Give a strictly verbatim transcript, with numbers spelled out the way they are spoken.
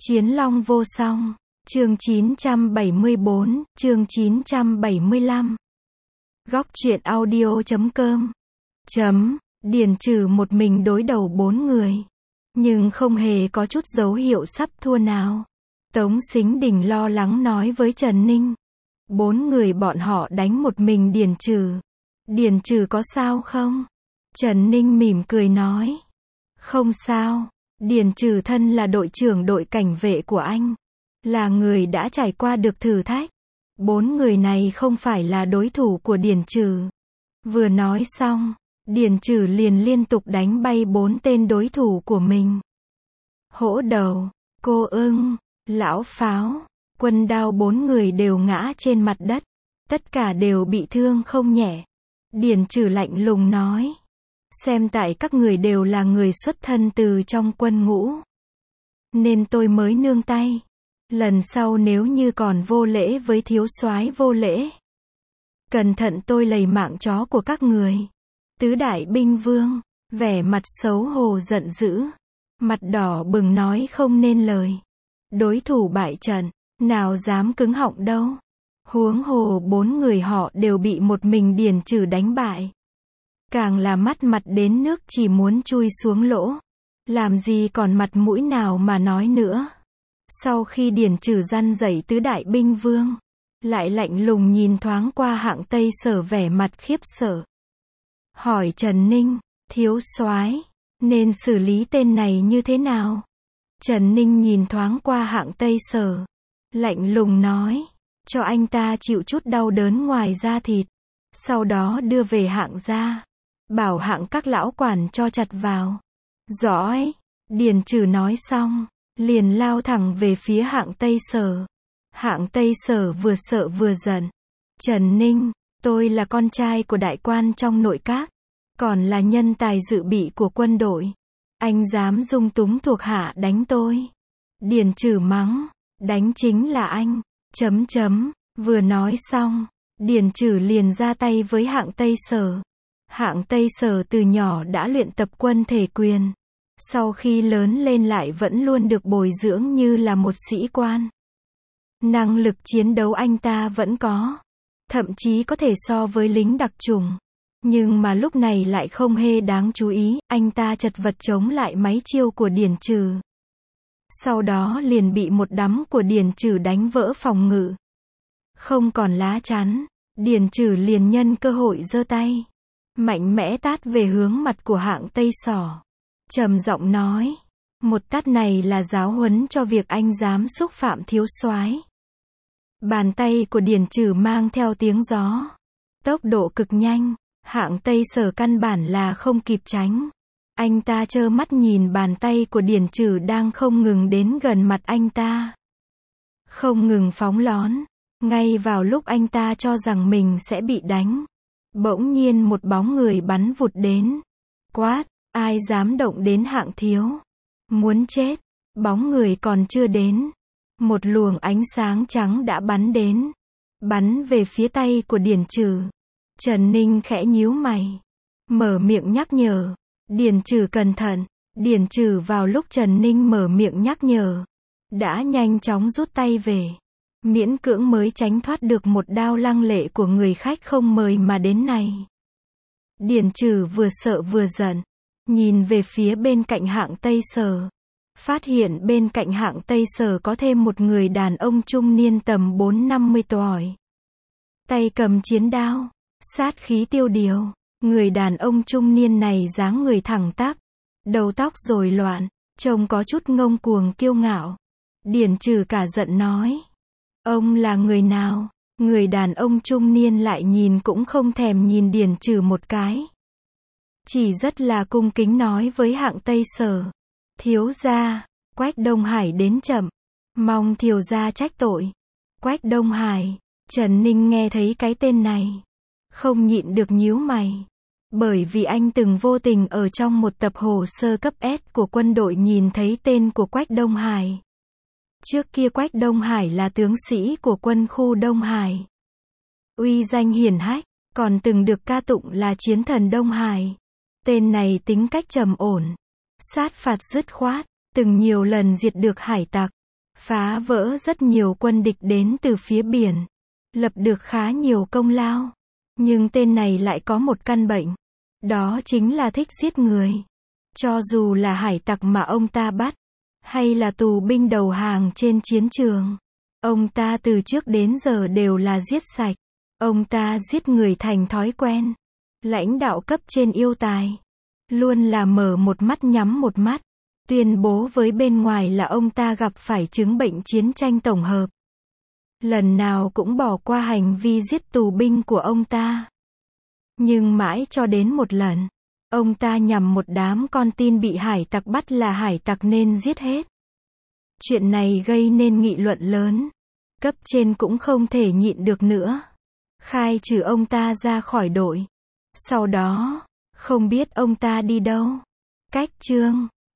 Chiến long vô song. Chương chín trăm bảy mươi bốn, chương chín trăm bảy mươi lăm. Góc truyện audio chấm com. Chấm, Điền Trừ một mình đối đầu bốn người. Nhưng không hề có chút dấu hiệu sắp thua nào. Tống Sính Đình lo lắng nói với Trần Ninh. Bốn người bọn họ đánh một mình Điền Trừ. Điền Trừ có sao không? Trần Ninh mỉm cười nói. Không sao, Điền Trừ thân là đội trưởng đội cảnh vệ của anh. Là người đã trải qua được thử thách. Bốn người này không phải là đối thủ của Điền Trừ. Vừa nói xong, Điền Trừ liền liên tục đánh bay bốn tên đối thủ của mình. Hỗ Đầu, Cô Ưng, Lão Pháo, Quân Đao, bốn người đều ngã trên mặt đất. Tất cả đều bị thương không nhẹ. Điền Trừ lạnh lùng nói. Xem tại các người đều là người xuất thân từ trong quân ngũ, nên tôi mới nương tay. Lần sau nếu như còn vô lễ với thiếu soái vô lễ, cẩn thận tôi lầy mạng chó của các người. Tứ đại binh vương, vẻ mặt xấu hổ giận dữ, mặt đỏ bừng nói không nên lời. Đối thủ bại trận, nào dám cứng họng đâu. Huống hồ bốn người họ đều bị một mình Điền Trừ đánh bại. Càng là mắt mặt đến nước chỉ muốn chui xuống lỗ. Làm gì còn mặt mũi nào mà nói nữa. Sau khi Điền Trừ răn dạy tứ đại binh vương, lại lạnh lùng nhìn thoáng qua Hạng Tây Sở vẻ mặt khiếp sợ. Hỏi Trần Ninh, thiếu soái, nên xử lý tên này như thế nào? Trần Ninh nhìn thoáng qua Hạng Tây Sở, lạnh lùng nói, cho anh ta chịu chút đau đớn ngoài da thịt, sau đó đưa về Hạng gia, bảo Hạng các lão quản cho chặt vào. Rõ ấy. Điền Trừ nói xong, liền lao thẳng về phía Hạng Tây Sở. Hạng Tây Sở vừa sợ vừa giận. Trần Ninh, tôi là con trai của đại quan trong nội các, còn là nhân tài dự bị của quân đội. Anh dám dung túng thuộc hạ đánh tôi. Điền Trừ mắng, đánh chính là anh. Chấm chấm, vừa nói xong, Điền Trừ liền ra tay với Hạng Tây Sở. Hạng Tây Sở từ nhỏ đã luyện tập quân thể quyền. Sau khi lớn lên lại vẫn luôn được bồi dưỡng như là một sĩ quan. Năng lực chiến đấu anh ta vẫn có. Thậm chí có thể so với lính đặc chủng. Nhưng mà lúc này lại không hề đáng chú ý, anh ta chật vật chống lại máy chiêu của Điền Trừ. Sau đó liền bị một đấm của Điền Trừ đánh vỡ phòng ngự. Không còn lá chắn, Điền Trừ liền nhân cơ hội giơ tay, mạnh mẽ tát về hướng mặt của Hạng Tây Sở. Trầm giọng nói, một tát này là giáo huấn cho việc anh dám xúc phạm thiếu soái. Bàn tay của Điền Trừ mang theo tiếng gió, tốc độ cực nhanh, Hạng Tây Sở căn bản là không kịp tránh. Anh ta trơ mắt nhìn bàn tay của Điền Trừ đang không ngừng đến gần mặt anh ta, không ngừng phóng lón. Ngay vào lúc anh ta cho rằng mình sẽ bị đánh, bỗng nhiên một bóng người bắn vụt đến. Quát, ai dám động đến Hạng thiếu? Muốn chết. Bóng người còn chưa đến, một luồng ánh sáng trắng đã bắn đến, bắn về phía tay của Điền Trừ. Trần Ninh khẽ nhíu mày, mở miệng nhắc nhở. Điền Trừ cẩn thận. Điền Trừ vào lúc Trần Ninh mở miệng nhắc nhở, đã nhanh chóng rút tay về. Miễn cưỡng mới tránh thoát được một đao lăng lệ của người khách không mời mà đến này. Điền Trừ vừa sợ vừa giận, nhìn về phía bên cạnh Hạng Tây Sở. Phát hiện bên cạnh Hạng Tây Sở có thêm một người đàn ông trung niên tầm bốn năm mươi tuổi. Tay cầm chiến đao, sát khí tiêu điều. Người đàn ông trung niên này dáng người thẳng tắp, đầu tóc rối loạn, trông có chút ngông cuồng kiêu ngạo. Điền Trừ cả giận nói, ông là người nào? Người đàn ông trung niên lại nhìn cũng không thèm nhìn Điền Trừ một cái, chỉ rất là cung kính nói với Hạng Tây Sở, thiếu gia, Quách Đông Hải đến chậm, mong thiếu gia trách tội. Quách Đông Hải. Trần Ninh nghe thấy cái tên này, không nhịn được nhíu mày, bởi vì anh từng vô tình ở trong một tập hồ sơ cấp S của quân đội nhìn thấy tên của Quách Đông Hải. Trước kia Quách Đông Hải là tướng sĩ của quân khu Đông Hải, uy danh hiển hách, còn từng được ca tụng là chiến thần Đông Hải. Tên này tính cách trầm ổn, sát phạt dứt khoát, từng nhiều lần diệt được hải tặc, phá vỡ rất nhiều quân địch đến từ phía biển, lập được khá nhiều công lao. Nhưng tên này lại có một căn bệnh, đó chính là thích giết người. Cho dù là hải tặc mà ông ta bắt, hay là tù binh đầu hàng trên chiến trường, ông ta từ trước đến giờ đều là giết sạch. Ông ta giết người thành thói quen. Lãnh đạo cấp trên yêu tài, luôn là mở một mắt nhắm một mắt, tuyên bố với bên ngoài là ông ta gặp phải chứng bệnh chiến tranh tổng hợp. Lần nào cũng bỏ qua hành vi giết tù binh của ông ta. Nhưng mãi cho đến một lần, ông ta nhằm một đám con tin bị hải tặc bắt là hải tặc nên giết hết. Chuyện này gây nên nghị luận lớn. Cấp trên cũng không thể nhịn được nữa, khai trừ ông ta ra khỏi đội. Sau đó, không biết ông ta đi đâu. Cách chương